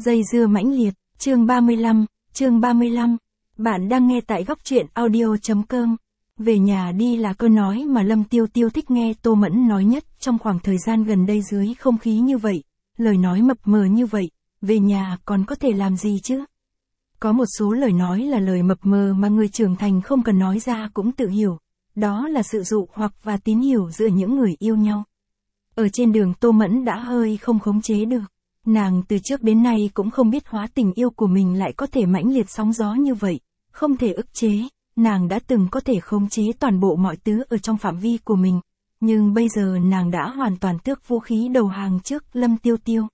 Dây dưa mãnh liệt, chương 35. Bạn đang nghe tại góc truyện audio.com. Về nhà đi là câu nói mà Lâm Tiêu Tiêu thích nghe Tô Mẫn nói nhất trong khoảng thời gian gần đây dưới không khí như vậy, lời nói mập mờ như vậy, về nhà còn có thể làm gì chứ? Có một số lời nói là lời mập mờ mà người trưởng thành không cần nói ra cũng tự hiểu, đó là sự dụ hoặc và tín hiểu giữa những người yêu nhau. Ở trên đường Tô Mẫn đã hơi không khống chế được. Nàng từ trước đến nay cũng không biết hóa tình yêu của mình lại có thể mãnh liệt sóng gió như vậy, không thể ức chế, nàng đã từng có thể khống chế toàn bộ mọi thứ ở trong phạm vi của mình, nhưng bây giờ nàng đã hoàn toàn tước vũ khí đầu hàng trước Lâm Tiêu Tiêu.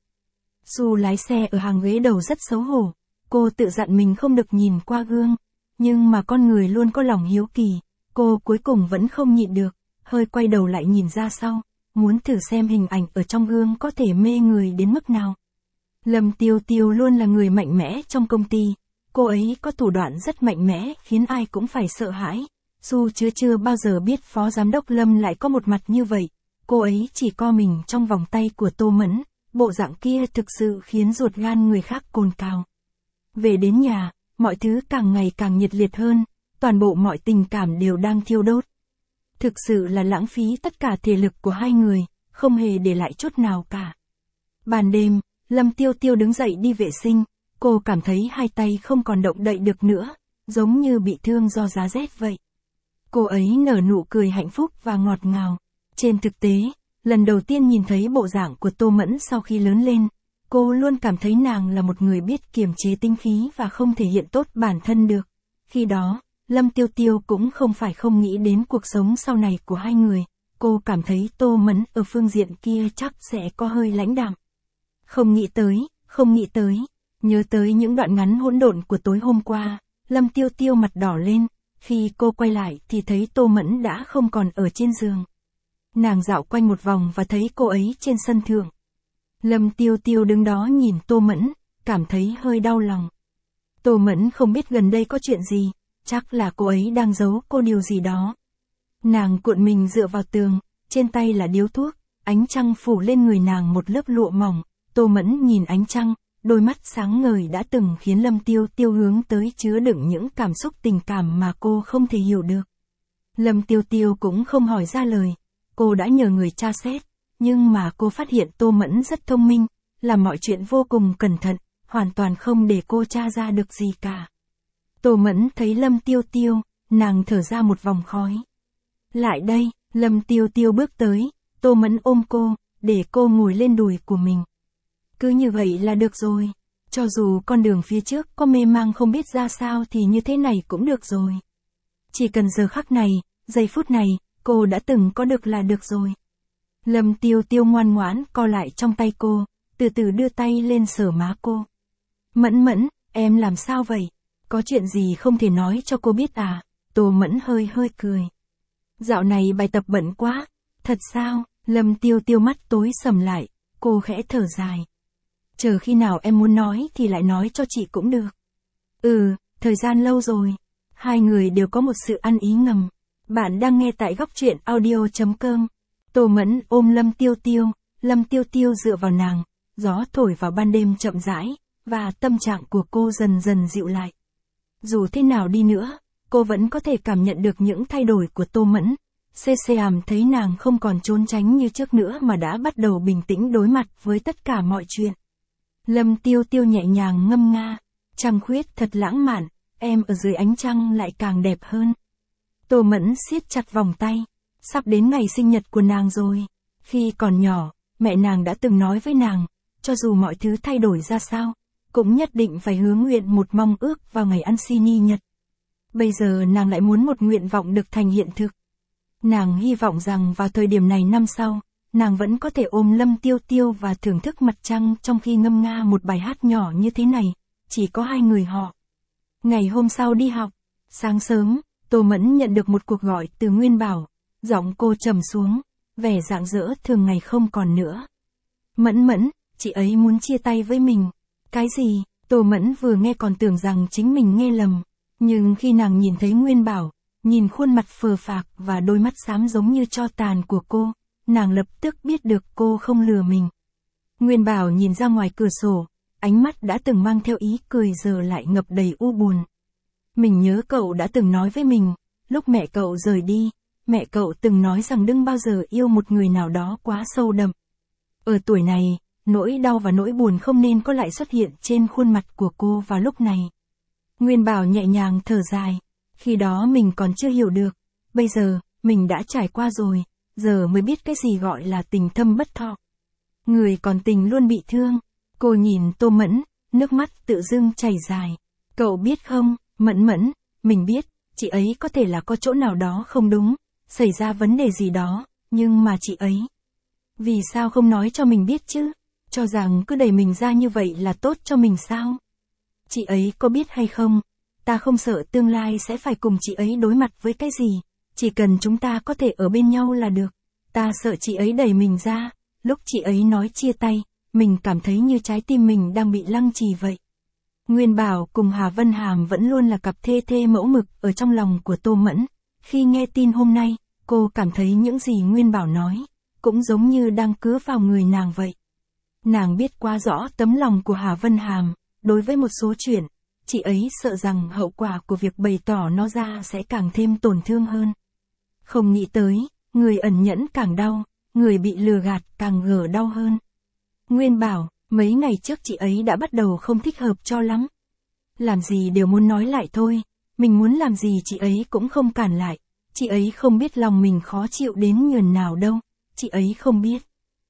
Su lái xe ở hàng ghế đầu rất xấu hổ, cô tự dặn mình không được nhìn qua gương, nhưng mà con người luôn có lòng hiếu kỳ, cô cuối cùng vẫn không nhịn được, hơi quay đầu lại nhìn ra sau. Muốn thử xem hình ảnh ở trong gương có thể mê người đến mức nào. Lâm Tiêu Tiêu luôn là người mạnh mẽ trong công ty, cô ấy có thủ đoạn rất mạnh mẽ khiến ai cũng phải sợ hãi. Su chưa bao giờ biết phó giám đốc Lâm lại có một mặt như vậy, cô ấy chỉ co mình trong vòng tay của Tô Mẫn, bộ dạng kia thực sự khiến ruột gan người khác cồn cào. Về đến nhà, mọi thứ càng ngày càng nhiệt liệt hơn, toàn bộ mọi tình cảm đều đang thiêu đốt. Thực sự là lãng phí tất cả thể lực của hai người, không hề để lại chút nào cả. Ban đêm, Lâm Tiêu Tiêu đứng dậy đi vệ sinh, cô cảm thấy hai tay không còn động đậy được nữa, giống như bị thương do giá rét vậy. Cô ấy nở nụ cười hạnh phúc và ngọt ngào. Trên thực tế, lần đầu tiên nhìn thấy bộ dạng của Tô Mẫn sau khi lớn lên, cô luôn cảm thấy nàng là một người biết kiềm chế tinh khí và không thể hiện tốt bản thân được. Khi đó, Lâm Tiêu Tiêu cũng không phải không nghĩ đến cuộc sống sau này của hai người, cô cảm thấy Tô Mẫn ở phương diện kia chắc sẽ có hơi lãnh đạm. Không nghĩ tới, nhớ tới những đoạn ngắn hỗn độn của tối hôm qua, Lâm Tiêu Tiêu mặt đỏ lên, khi cô quay lại thì thấy Tô Mẫn đã không còn ở trên giường. Nàng dạo quanh một vòng và thấy cô ấy trên sân thượng. Lâm Tiêu Tiêu đứng đó nhìn Tô Mẫn, cảm thấy hơi đau lòng. Tô Mẫn không biết gần đây có chuyện gì. Chắc là cô ấy đang giấu cô điều gì đó. Nàng cuộn mình dựa vào tường, trên tay là điếu thuốc, ánh trăng phủ lên người nàng một lớp lụa mỏng. Tô Mẫn nhìn ánh trăng, đôi mắt sáng ngời đã từng khiến Lâm Tiêu Tiêu hướng tới chứa đựng những cảm xúc tình cảm mà cô không thể hiểu được. Lâm Tiêu Tiêu cũng không hỏi ra lời, cô đã nhờ người tra xét, nhưng mà cô phát hiện Tô Mẫn rất thông minh, làm mọi chuyện vô cùng cẩn thận, hoàn toàn không để cô tra ra được gì cả. Tô Mẫn thấy Lâm Tiêu Tiêu, nàng thở ra một vòng khói. Lại đây, Lâm Tiêu Tiêu bước tới, Tô Mẫn ôm cô, để cô ngồi lên đùi của mình. Cứ như vậy là được rồi, cho dù con đường phía trước có mê mang không biết ra sao thì như thế này cũng được rồi. Chỉ cần giờ khắc này, giây phút này, cô đã từng có được là được rồi. Lâm Tiêu Tiêu ngoan ngoãn co lại trong tay cô, từ từ đưa tay lên sờ má cô. Mẫn, em làm sao vậy? Có chuyện gì không thể nói cho cô biết à? Tô Mẫn hơi cười. Dạo này bài tập bận quá. Thật sao? Lâm Tiêu Tiêu mắt tối sầm lại, cô khẽ thở dài. Chờ khi nào em muốn nói thì lại nói cho chị cũng được. Thời gian lâu rồi. Hai người đều có một sự ăn ý ngầm. Bạn đang nghe tại góc truyện audio.com. Tô Mẫn ôm Lâm Tiêu Tiêu dựa vào nàng, gió thổi vào ban đêm chậm rãi, và tâm trạng của cô dần dần dịu lại. Dù thế nào đi nữa, cô vẫn có thể cảm nhận được những thay đổi của Tô Mẫn. Àm thấy nàng không còn trốn tránh như trước nữa mà đã bắt đầu bình tĩnh đối mặt với tất cả mọi chuyện. Lâm Tiêu Tiêu nhẹ nhàng ngâm nga, trăng khuyết thật lãng mạn, em ở dưới ánh trăng lại càng đẹp hơn. Tô Mẫn siết chặt vòng tay, sắp đến ngày sinh nhật của nàng rồi. Khi còn nhỏ, mẹ nàng đã từng nói với nàng, cho dù mọi thứ thay đổi ra sao, cũng nhất định phải hứa nguyện một mong ước vào ngày ăn sinh nhật. Bây giờ nàng lại muốn một nguyện vọng được thành hiện thực. Nàng hy vọng rằng vào thời điểm này năm sau, nàng vẫn có thể ôm Lâm Tiêu Tiêu và thưởng thức mặt trăng trong khi ngâm nga một bài hát nhỏ như thế này, chỉ có hai người họ. Ngày hôm sau đi học, sáng sớm, Tô Mẫn nhận được một cuộc gọi từ Nguyên Bảo, giọng cô trầm xuống, vẻ rạng rỡ thường ngày không còn nữa. Mẫn, chị ấy muốn chia tay với mình. Cái gì? Tô Mẫn vừa nghe còn tưởng rằng chính mình nghe lầm, nhưng khi nàng nhìn thấy Nguyên Bảo, nhìn khuôn mặt phờ phạc và đôi mắt xám giống như tro tàn của cô, nàng lập tức biết được cô không lừa mình. Nguyên Bảo nhìn ra ngoài cửa sổ, ánh mắt đã từng mang theo ý cười giờ lại ngập đầy u buồn. Mình nhớ cậu đã từng nói với mình, lúc mẹ cậu rời đi, mẹ cậu từng nói rằng đừng bao giờ yêu một người nào đó quá sâu đậm. Ở tuổi này, nỗi đau và nỗi buồn không nên có lại xuất hiện trên khuôn mặt của cô vào lúc này. Nguyên Bảo nhẹ nhàng thở dài, khi đó mình còn chưa hiểu được, bây giờ, mình đã trải qua rồi, giờ mới biết cái gì gọi là tình thâm bất thọ. Người còn tình luôn bị thương. Cô nhìn Tô Mẫn, nước mắt tự dưng chảy dài. Cậu biết không, Mẫn Mẫn, mình biết, chị ấy có thể là có chỗ nào đó không đúng, xảy ra vấn đề gì đó, nhưng mà chị ấy, vì sao không nói cho mình biết chứ? Cho rằng cứ đẩy mình ra như vậy là tốt cho mình sao? Chị ấy có biết hay không? Ta không sợ tương lai sẽ phải cùng chị ấy đối mặt với cái gì, chỉ cần chúng ta có thể ở bên nhau là được. Ta sợ chị ấy đẩy mình ra, lúc chị ấy nói chia tay, mình cảm thấy như trái tim mình đang bị lăng trì vậy. Nguyên Bảo cùng Hà Vân Hàm vẫn luôn là cặp thê thê mẫu mực ở trong lòng của Tô Mẫn. Khi nghe tin hôm nay, cô cảm thấy những gì Nguyên Bảo nói, cũng giống như đang cứa vào người nàng vậy. Nàng biết quá rõ tấm lòng của Hà Vân Hàm, đối với một số chuyện, chị ấy sợ rằng hậu quả của việc bày tỏ nó ra sẽ càng thêm tổn thương hơn. Không nghĩ tới, người ẩn nhẫn càng đau, người bị lừa gạt càng gở đau hơn. Nguyên Bảo, mấy ngày trước chị ấy đã bắt đầu không thích hợp cho lắm. Làm gì đều muốn nói lại thôi, mình muốn làm gì chị ấy cũng không cản lại, chị ấy không biết lòng mình khó chịu đến nhường nào đâu, chị ấy không biết.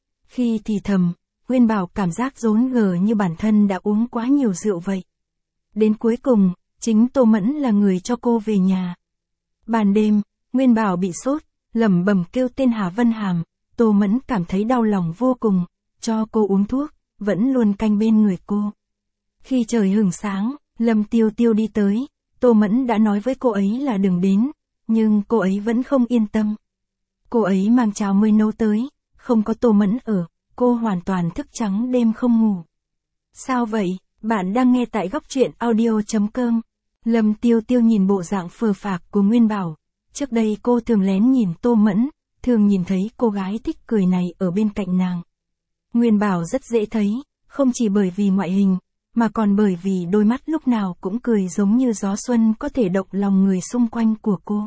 Khi thì thầm, Nguyên Bảo cảm giác rốn gờ như bản thân đã uống quá nhiều rượu vậy. Đến cuối cùng, chính Tô Mẫn là người cho cô về nhà. Ban đêm, Nguyên Bảo bị sốt, lẩm bẩm kêu tên Hà Vân Hàm, Tô Mẫn cảm thấy đau lòng vô cùng, cho cô uống thuốc, vẫn luôn canh bên người cô. Khi trời hửng sáng, Lâm Tiêu Tiêu đi tới, Tô Mẫn đã nói với cô ấy là đừng đến, nhưng cô ấy vẫn không yên tâm. Cô ấy mang cháo mới nấu tới, không có Tô Mẫn ở, cô hoàn toàn thức trắng đêm không ngủ. Sao vậy, bạn đang nghe tại góc truyện audio.com. Lâm Tiêu Tiêu nhìn bộ dạng phờ phạc của Nguyên Bảo. Trước đây cô thường lén nhìn Tô Mẫn, thường nhìn thấy cô gái thích cười này ở bên cạnh nàng. Nguyên Bảo rất dễ thấy, không chỉ bởi vì ngoại hình, mà còn bởi vì đôi mắt lúc nào cũng cười giống như gió xuân có thể động lòng người xung quanh của cô.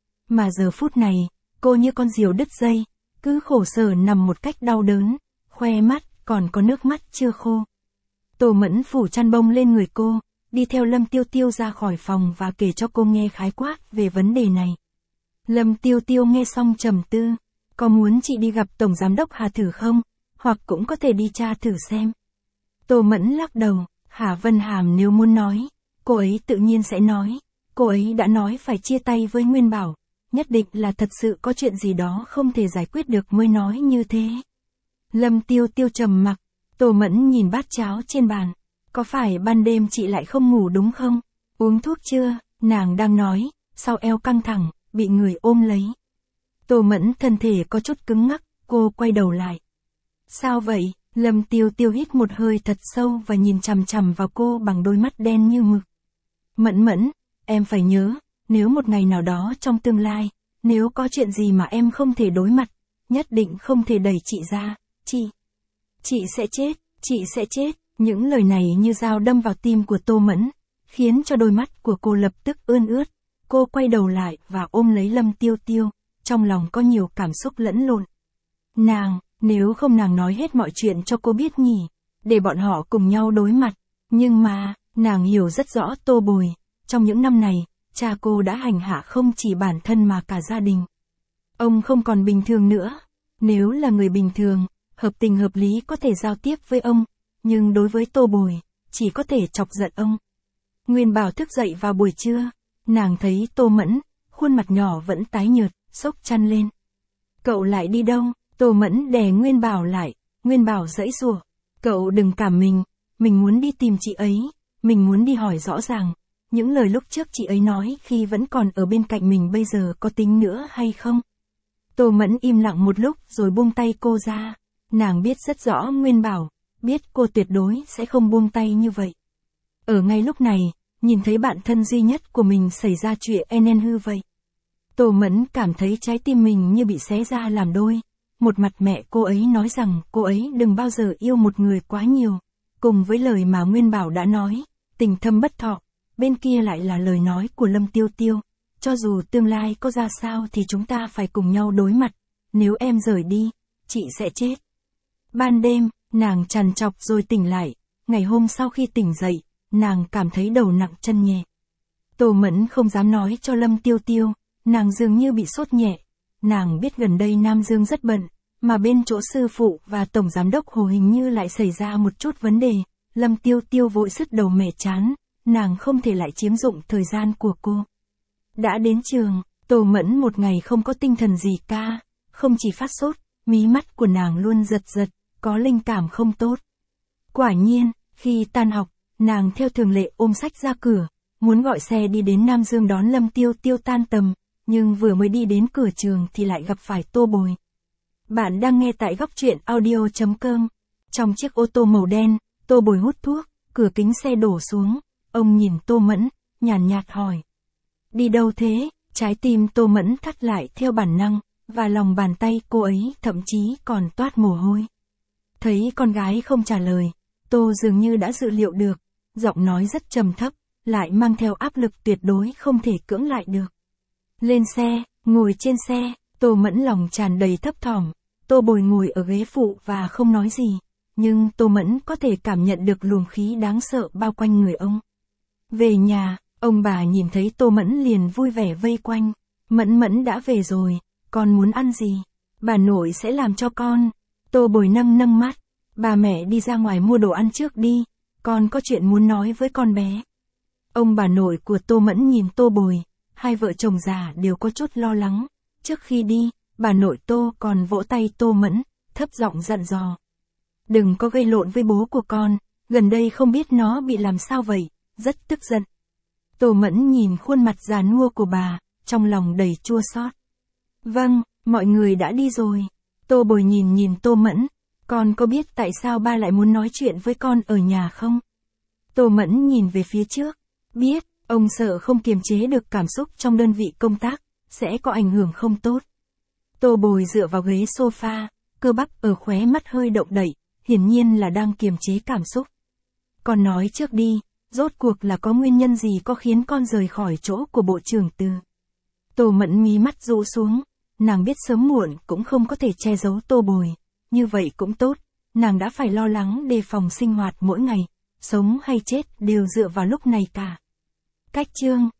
Mà giờ phút này, cô như con diều đứt dây, cứ khổ sở nằm một cách đau đớn, khoe mắt còn có nước mắt chưa khô. Tô Mẫn phủ chăn bông lên người cô, đi theo Lâm Tiêu Tiêu ra khỏi phòng và kể cho cô nghe khái quát về vấn đề này. Lâm Tiêu Tiêu nghe xong trầm tư, có muốn chị đi gặp Tổng Giám đốc Hà thử không, hoặc cũng có thể đi tra thử xem. Tô Mẫn lắc đầu, Hà Vân Hàm nếu muốn nói, cô ấy tự nhiên sẽ nói, cô ấy đã nói phải chia tay với Nguyên Bảo, nhất định là thật sự có chuyện gì đó không thể giải quyết được mới nói như thế. Lâm Tiêu Tiêu trầm mặc, Tô Mẫn nhìn bát cháo trên bàn, có phải ban đêm chị lại không ngủ đúng không? Uống thuốc chưa? Nàng đang nói, sau eo căng thẳng, bị người ôm lấy. Tô Mẫn thân thể có chút cứng ngắc, cô quay đầu lại. Sao vậy? Lâm Tiêu Tiêu hít một hơi thật sâu và nhìn chằm chằm vào cô bằng đôi mắt đen như mực. Mẫn Mẫn, em phải nhớ, nếu một ngày nào đó trong tương lai, nếu có chuyện gì mà em không thể đối mặt, nhất định không thể đẩy chị ra, chị sẽ chết. Những lời này như dao đâm vào tim của Tô Mẫn, khiến cho đôi mắt của cô lập tức ươn ướt. Cô quay đầu lại và ôm lấy Lâm Tiêu Tiêu, trong lòng có nhiều cảm xúc lẫn lộn. Nếu không nàng nói hết mọi chuyện cho cô biết nhỉ, để bọn họ cùng nhau đối mặt. Nhưng mà, nàng hiểu rất rõ Tô Bồi, trong những năm này, cha cô đã hành hạ không chỉ bản thân mà cả gia đình. Ông không còn bình thường nữa. Nếu là người bình thường, hợp tình hợp lý có thể giao tiếp với ông, nhưng đối với Tô Bồi, chỉ có thể chọc giận ông. Nguyên Bảo thức dậy vào buổi trưa, nàng thấy Tô Mẫn, khuôn mặt nhỏ vẫn tái nhợt, xốc chăn lên. Cậu lại đi đâu? Tô Mẫn đè Nguyên Bảo lại, Nguyên Bảo giãy giụa. Cậu đừng cảm mình muốn đi tìm chị ấy, mình muốn đi hỏi rõ ràng, những lời lúc trước chị ấy nói khi vẫn còn ở bên cạnh mình bây giờ có tính nữa hay không? Tô Mẫn im lặng một lúc rồi buông tay cô ra, nàng biết rất rõ Nguyên Bảo, biết cô tuyệt đối sẽ không buông tay như vậy. Ở ngay lúc này, nhìn thấy bạn thân duy nhất của mình xảy ra chuyện nên hư vậy. Tô Mẫn cảm thấy trái tim mình như bị xé ra làm đôi. Một mặt mẹ cô ấy nói rằng cô ấy đừng bao giờ yêu một người quá nhiều, cùng với lời mà Nguyên Bảo đã nói, tình thâm bất thọ, bên kia lại là lời nói của Lâm Tiêu Tiêu, cho dù tương lai có ra sao thì chúng ta phải cùng nhau đối mặt, nếu em rời đi, chị sẽ chết. Ban đêm, nàng trằn trọc rồi tỉnh lại, ngày hôm sau khi tỉnh dậy, nàng cảm thấy đầu nặng chân nhẹ. Tô Mẫn không dám nói cho Lâm Tiêu Tiêu, nàng dường như bị sốt nhẹ, nàng biết gần đây Nam Dương rất bận, mà bên chỗ sư phụ và tổng giám đốc Hồ hình như lại xảy ra một chút vấn đề, Lâm Tiêu Tiêu vội sứt đầu mẻ chán, nàng không thể lại chiếm dụng thời gian của cô. Đã đến trường, Tô Mẫn một ngày không có tinh thần gì ca, không chỉ phát sốt, mí mắt của nàng luôn giật giật, có linh cảm không tốt. Quả nhiên, khi tan học, nàng theo thường lệ ôm sách ra cửa, muốn gọi xe đi đến Nam Dương đón Lâm Tiêu Tiêu tan tầm, nhưng vừa mới đi đến cửa trường thì lại gặp phải Tô Bồi. Bạn đang nghe tại góc truyện audio.com. Trong chiếc ô tô màu đen, Tô Bồi hút thuốc, cửa kính xe đổ xuống, ông nhìn Tô Mẫn, nhàn nhạt hỏi. Đi đâu thế? Trái tim Tô Mẫn thắt lại theo bản năng, và lòng bàn tay cô ấy thậm chí còn toát mồ hôi. Thấy con gái không trả lời, Tô dường như đã dự liệu được, giọng nói rất trầm thấp, lại mang theo áp lực tuyệt đối không thể cưỡng lại được. Lên xe, ngồi trên xe, Tô Mẫn lòng tràn đầy thấp thỏm, Tô Bồi ngồi ở ghế phụ và không nói gì, nhưng Tô Mẫn có thể cảm nhận được luồng khí đáng sợ bao quanh người ông. Về nhà, ông bà nhìn thấy Tô Mẫn liền vui vẻ vây quanh, Mẫn đã về rồi, con muốn ăn gì? Bà nội sẽ làm cho con. Tô Bồi nâng mắt, bà mẹ đi ra ngoài mua đồ ăn trước đi, con có chuyện muốn nói với con bé. Ông bà nội của Tô Mẫn nhìn Tô Bồi, hai vợ chồng già đều có chút lo lắng, trước khi đi, bà nội Tô còn vỗ tay Tô Mẫn, thấp giọng dặn dò. Đừng có gây lộn với bố của con, gần đây không biết nó bị làm sao vậy, rất tức giận. Tô Mẫn nhìn khuôn mặt già nua của bà, trong lòng đầy chua xót. Vâng, mọi người đã đi rồi. Tô Bồi nhìn Tô Mẫn, con có biết tại sao ba lại muốn nói chuyện với con ở nhà không? Tô Mẫn nhìn về phía trước, biết, ông sợ không kiềm chế được cảm xúc trong đơn vị công tác, sẽ có ảnh hưởng không tốt. Tô Bồi dựa vào ghế sofa, cơ bắp ở khóe mắt hơi động đậy, hiển nhiên là đang kiềm chế cảm xúc. Con nói trước đi, rốt cuộc là có nguyên nhân gì có khiến con rời khỏi chỗ của bộ trưởng Từ? Tô Mẫn mí mắt rũ xuống, nàng biết sớm muộn cũng không có thể che giấu Tô Bồi, như vậy cũng tốt, nàng đã phải lo lắng đề phòng sinh hoạt mỗi ngày, sống hay chết đều dựa vào lúc này cả. Cách chương